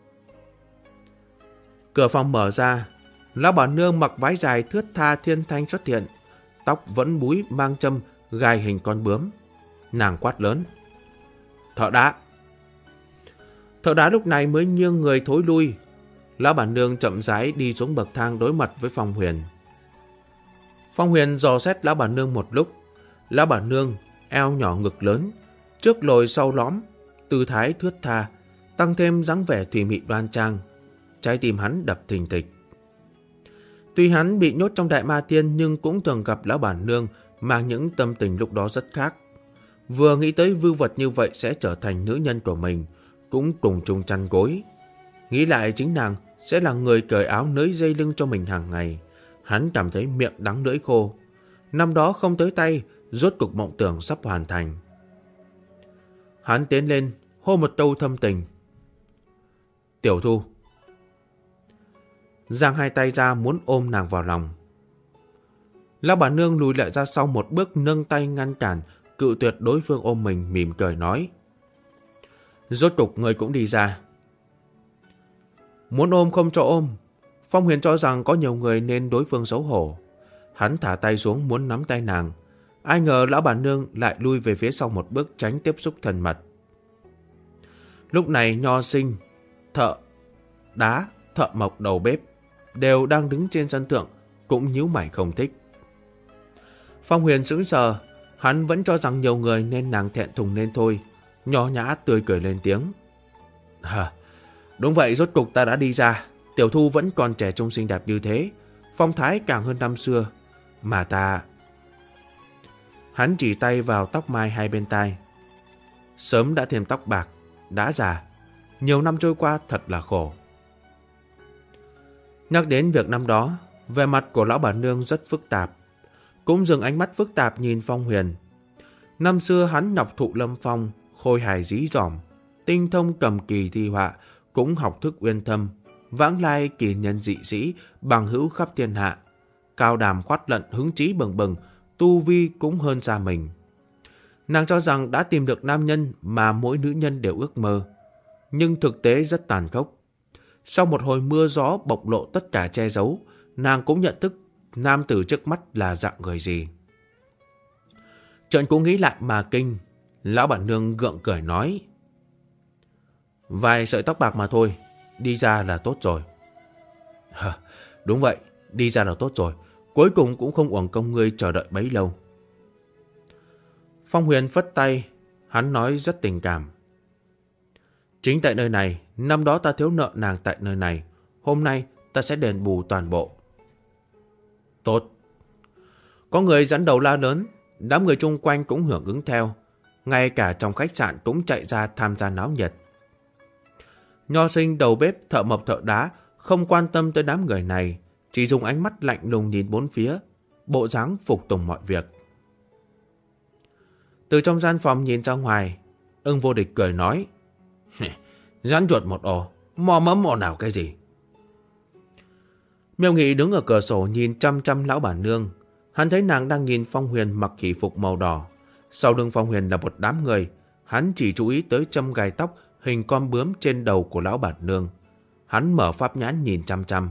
Cửa phòng mở ra, lão bản nương mặc váy dài thướt tha thiên thanh xuất hiện, tóc vẫn búi mang châm gai hình con bướm. Nàng quát lớn: "Thợ đá!" Thợ đá lúc này mới nghiêng người thối lui. Lão bản nương chậm rãi đi xuống bậc thang đối mặt với Phong Huyền. Phong Huyền dò xét lão bản nương một lúc. Lão bản nương eo nhỏ ngực lớn, trước lồi sau lõm, tư thái thướt tha, tăng thêm dáng vẻ thùy mị đoan trang. Trái tim hắn đập thình thịch. Tuy hắn bị nhốt trong Đại Ma Tiên nhưng cũng thường gặp lão bản nương mang những tâm tình lúc đó rất khác. Vừa nghĩ tới vưu vật như vậy sẽ trở thành nữ nhân của mình, cũng cùng chung chăn gối. Nghĩ lại chính nàng sẽ là người cởi áo nới dây lưng cho mình hàng ngày. Hắn cảm thấy miệng đắng lưỡi khô. Năm đó không tới tay, rốt cục mộng tưởng sắp hoàn thành. Hắn tiến lên, hô một câu thâm tình: "Tiểu Thu." Giang hai tay ra muốn ôm nàng vào lòng. Lão bản nương lùi lại ra sau một bước, nâng tay ngăn cản, cự tuyệt đối phương ôm mình, mỉm cười nói: "Rốt cục người cũng đi ra." Muốn ôm không cho ôm. Phong Huyền cho rằng có nhiều người nên đối phương xấu hổ. Hắn thả tay xuống muốn nắm tay nàng. Ai ngờ lão bản nương lại lui về phía sau một bước, tránh tiếp xúc thân mật. Lúc này Nho Sinh, thợ đá, thợ mộc đầu bếp đều đang đứng trên sân thượng, cũng nhíu mày không thích. Phong Huyền sững sờ, hắn vẫn cho rằng nhiều người nên nàng thẹn thùng nên thôi. Nho nhã tươi cười lên tiếng: "Đúng vậy, rốt cục ta đã đi ra. Tiểu Thu vẫn còn trẻ trung xinh đẹp như thế, phong thái càng hơn năm xưa. Mà ta..." Hắn chỉ tay vào tóc mai hai bên tai. "Sớm đã thêm tóc bạc, đã già. Nhiều năm trôi qua thật là khổ." Nhắc đến việc năm đó, vẻ mặt của lão bản nương rất phức tạp, cũng dừng ánh mắt phức tạp nhìn Phong Huyền. Năm xưa hắn ngọc thụ lâm phong, khôi hài dí dỏm, tinh thông cầm kỳ thi họa, cũng học thức uyên thâm, vãng lai kỳ nhân dị sĩ, bằng hữu khắp thiên hạ, cao đàm khoát lận, hứng chí bừng bừng, tu vi cũng hơn xa mình. Nàng cho rằng đã tìm được nam nhân mà mỗi nữ nhân đều ước mơ, nhưng thực tế rất tàn khốc. Sau một hồi mưa gió bộc lộ tất cả che giấu, nàng cũng nhận thức nam tử trước mắt là dạng người gì. Trợn cũng nghĩ lại mà kinh. Lão bản nương gượng cười nói: vài sợi tóc bạc mà thôi, đi ra là tốt rồi. Đúng vậy, đi ra là tốt rồi. Cuối cùng cũng không uổng công ngươi chờ đợi bấy lâu. Phong Huyền phất tay, hắn nói rất tình cảm: chính tại nơi này, năm đó ta thiếu nợ nàng tại nơi này, hôm nay ta sẽ đền bù toàn bộ. Tốt. Có người dẫn đầu la lớn, đám người chung quanh cũng hưởng ứng theo, ngay cả trong khách sạn cũng chạy ra tham gia náo nhiệt. Nho sinh đầu bếp, thợ mộc thợ đá không quan tâm tới đám người này, chỉ dùng ánh mắt lạnh lùng nhìn bốn phía, bộ dáng phục tùng mọi việc. Từ trong gian phòng nhìn ra ngoài, Ưng Vô Địch cười nói: rắn chuột một ổ, mò mẫm ồn nào cái gì. Miêu Nghị đứng ở cửa sổ nhìn chăm chăm lão bản nương. Hắn thấy nàng đang nhìn Phong Huyền mặc hỷ phục màu đỏ. Sau lưng Phong Huyền là một đám người. Hắn chỉ chú ý tới châm gài tóc hình con bướm trên đầu của lão bản nương. Hắn mở pháp nhãn nhìn chăm chăm.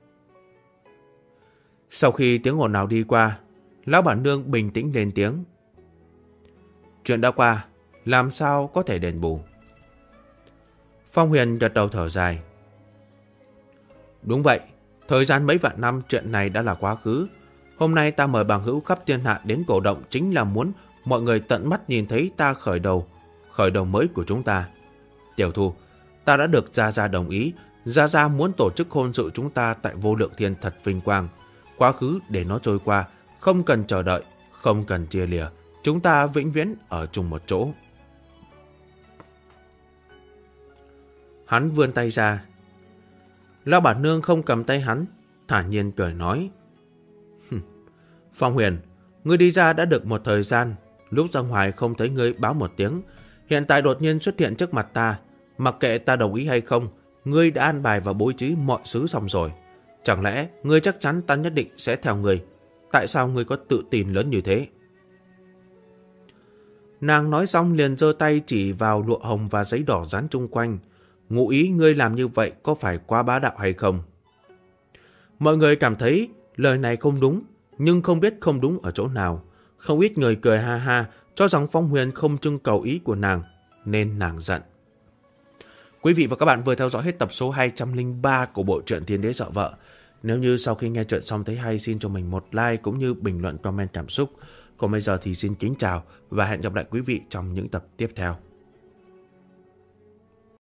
Sau khi tiếng ồn nào đi qua, lão bản nương bình tĩnh lên tiếng: chuyện đã qua, làm sao có thể đền bù. Phong Huyền gật đầu thở dài: đúng vậy, thời gian mấy vạn năm chuyện này đã là quá khứ. Hôm nay ta mời bằng hữu khắp thiên hạ đến cổ động chính là muốn mọi người tận mắt nhìn thấy ta khởi đầu mới của chúng ta. Tiểu Thu, ta đã được Gia Gia đồng ý. Gia Gia muốn tổ chức hôn sự chúng ta tại Vô Lượng Thiên thật vinh quang. Quá khứ để nó trôi qua, không cần chờ đợi, không cần chia lìa. Chúng ta vĩnh viễn ở chung một chỗ. Hắn vươn tay ra. Lão bản nương không cầm tay hắn, thản nhiên cười nói: Phong Huyền, ngươi đi ra đã được một thời gian. Lúc ra ngoài không thấy ngươi báo một tiếng, hiện tại đột nhiên xuất hiện trước mặt ta. Mặc kệ ta đồng ý hay không, ngươi đã an bài và bố trí mọi thứ xong rồi. Chẳng lẽ ngươi chắc chắn ta nhất định sẽ theo ngươi? Tại sao ngươi có tự tin lớn như thế? Nàng nói xong liền giơ tay chỉ vào lụa hồng và giấy đỏ dán chung quanh. Ngụ ý ngươi làm như vậy có phải quá bá đạo hay không? Mọi người cảm thấy lời này không đúng, nhưng không biết không đúng ở chỗ nào. Không ít người cười ha ha, cho rằng Phong Huyền không trưng cầu ý của nàng, nên nàng giận. Quý vị và các bạn vừa theo dõi hết tập số 203 của bộ truyện Thiên Đế Sợ Vợ. Nếu như sau khi nghe chuyện xong thấy hay, xin cho mình một like cũng như bình luận comment cảm xúc. Còn bây giờ thì xin kính chào và hẹn gặp lại quý vị trong những tập tiếp theo.